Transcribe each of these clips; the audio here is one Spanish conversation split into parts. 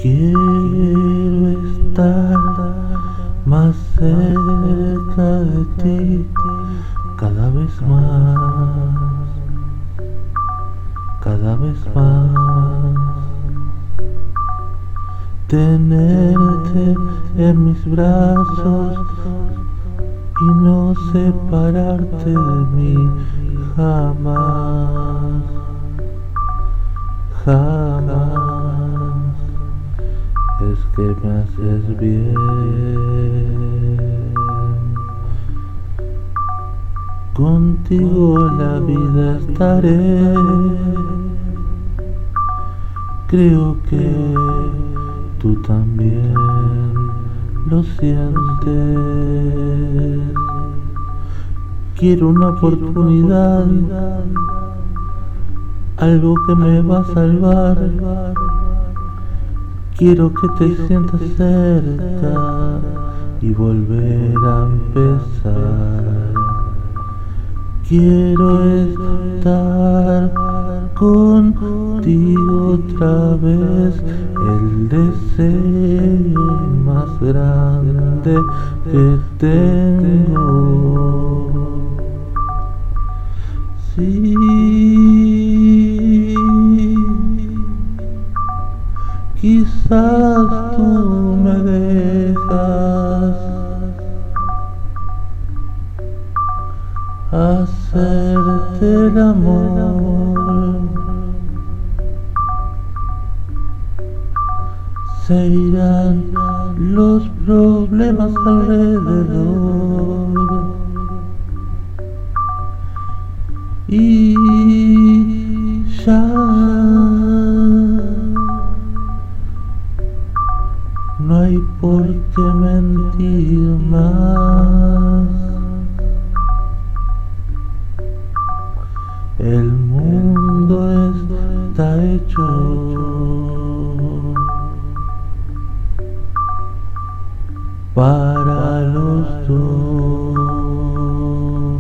Quiero estar más cerca de ti, cada vez más, cada vez más. Tenerte en mis brazos y no separarte de mí jamás, jamás. Es que me haces bien. Contigo la vida estaré. Creo que tú también lo sientes. Quiero una oportunidad, algo que me va a salvar. Quiero que te sientas cerca y volver a empezar. Quiero estar contigo otra vez, el deseo más grande que tengo. Sí, quizás tú me dejas hacerte el amor. Se irán los problemas alrededor y ya no hay por qué mentir más. El mundo está hecho para los dos.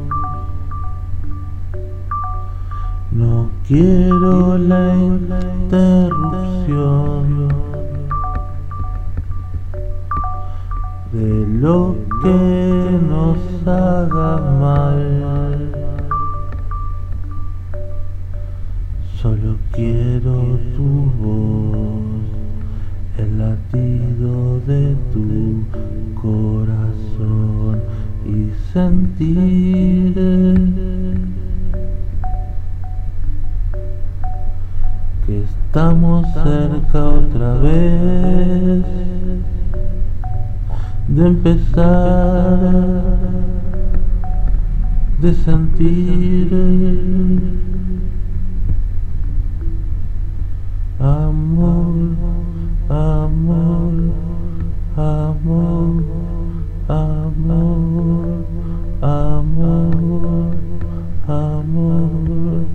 No quiero la interrupción de lo que nos haga mal. Solo quiero tu voz, el latido de tu corazón y sentir que estamos cerca otra vez de empezar, de sentir amor, amor, amor, amor, amor, amor,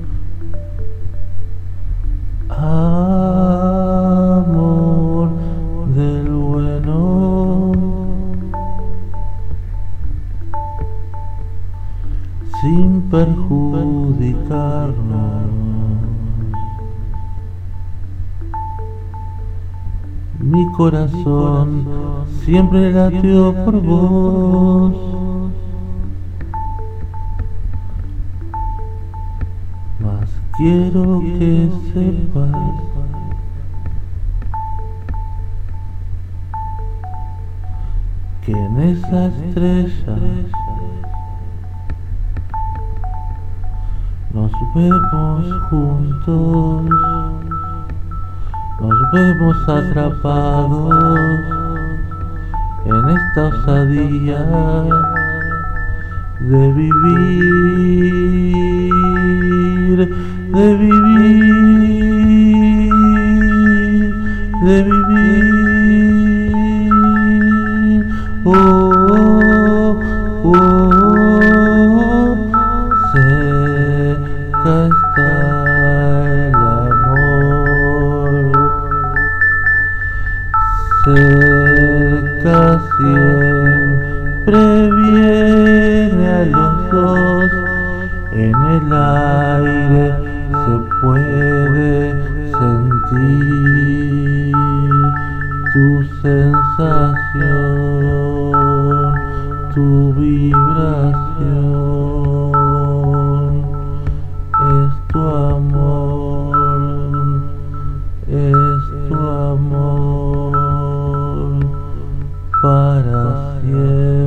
amor del bueno, sin perjudicarnos. Mi corazón siempre latió por vos. Mas quiero que sepas que en esa estrella nos vemos juntos. Nos vemos atrapados en esta osadía de vivir, de vivir, de vivir. Oh, oh, oh, cerca está el amor. Cerca siempre viene a los dos, en el aire se puede sentir. tu sensación, tu vibración, es tu amor, es tu amor para siempre.